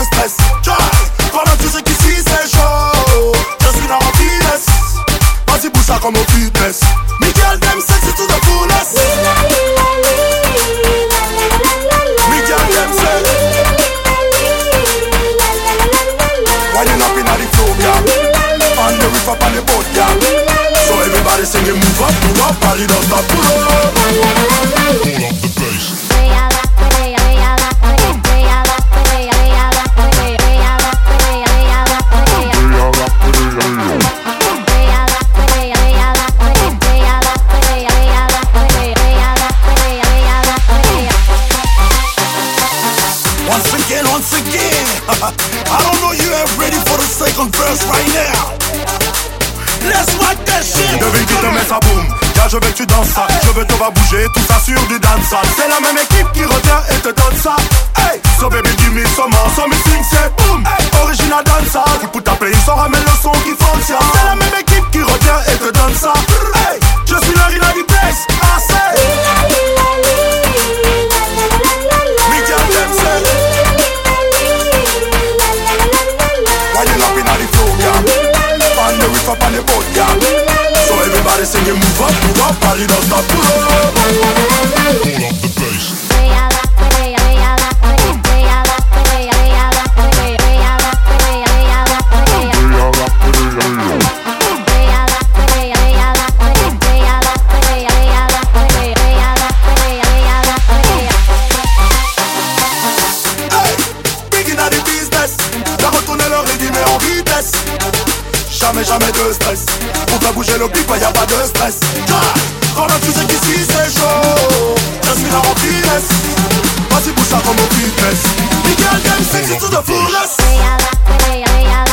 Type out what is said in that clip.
stress. Pendant que tu sais qu'ici c'est chaud, je suis dans ma finesse. Vas-y bouge ça comme au fitness. Miguel them sexy to the fullest. Miguel them sexy. Winding up inna the flow, yeah. On the roof up on the boat, yeah. So everybody singing move up, party don't stop, pull up. Pull up the bass. Once again, I don't know you are ready for the second verse right now. Let's rock that shit. Devine qui te met sa boum. Car je veux que tu danses ça. Je veux te voir bouger, tout ça sur du dancehall. C'est la même équipe qui revient et te donne ça. Hey, so baby give me some more. So me sing c'est boom. Hey, original dancehall. Qui pour ta playlist, on ramène le son qui fonctionne. C'est la même équipe qui revient et te donne ça. Hey, je suis le Rina du place. I say Miguel Dempsey. Winding up inna the flow, yeah. On the roof up on the boat, yeah. So everybody singing move up, party don't stop, pull up. Pull up the bass. Hey, big inna the business. T'as retourné le rythme mais en vitesse. Jamais de stress. Pour faire bouger le pipe, y'a pas de stress. Pendant que tu sais qu'ici c'est chaud, je suis là en finesse. Vas-y bouge ça comme au fitness. Miguel them sexy to the fullest.